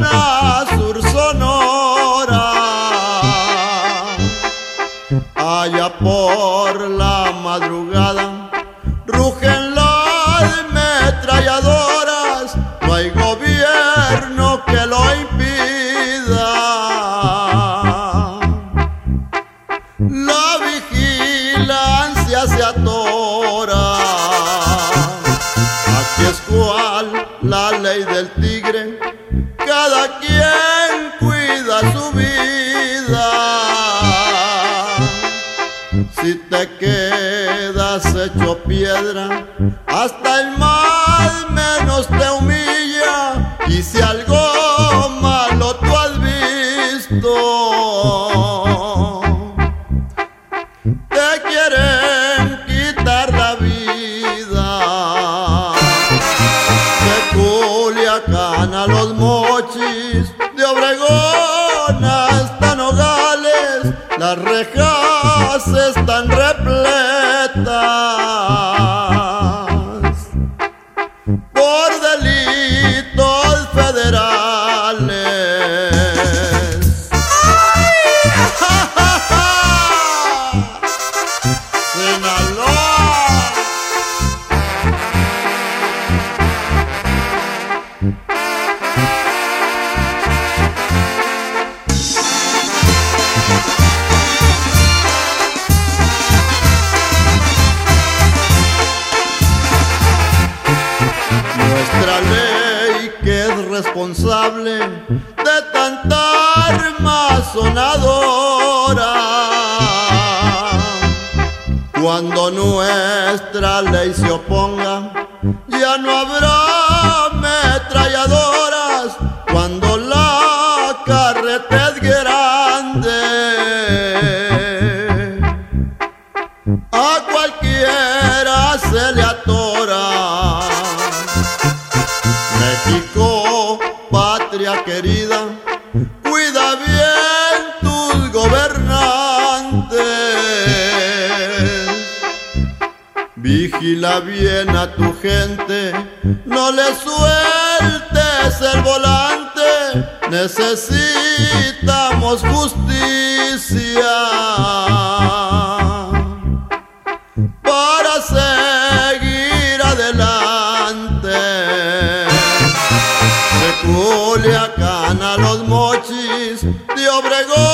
zona sur Sonora, allá por la madrugada rugen las ametralladoras, no hay gobierno que lo impida. La vigilancia se atora. Aquí es cual la ley del tigre, cada quien cuida su vida. Si te quedas hecho piedra, hasta el mal menos te humilla. Y si algo malo tú has visto, te quieren quitar la vida. De Culiacán a Los Mochis, de Obregón hasta Nogales, las rejas están repletas por delitos federales. Sinaloa. Nuestra ley que es responsable de tanta arma sonadora, cuando nuestra ley se oponga, ya no habrá ametralladoras. Cuando la carreta es grande, a cualquiera se le atora. México, patria querida, cuida bien tus gobernantes. Vigila bien a tu gente, no le sueltes el volante. Necesitamos justicia para seguir adelante. De Culiacán a Los Mochis, de Obregón